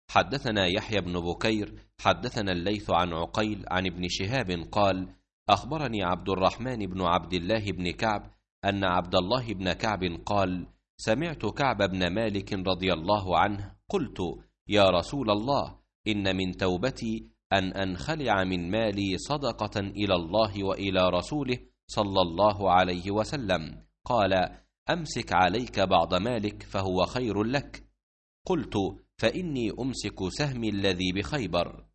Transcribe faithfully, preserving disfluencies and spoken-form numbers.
حدثنا يحيى بن بكير حدثنا الليث عن عقيل عن ابن شهاب قال أخبرني عبد الرحمن بن عبد الله بن كعب أن عبد الله بن كعب قال سمعت كعب بن مالك رضي الله عنه قلت يا رسول الله إن من توبتي أن أنخلع من مالي صدقة إلى الله وإلى رسوله صلى الله عليه وسلم. قال أمسك عليك بعض مالك فهو خير لك. قلت فإني أمسك سهمي الذي بخيبر.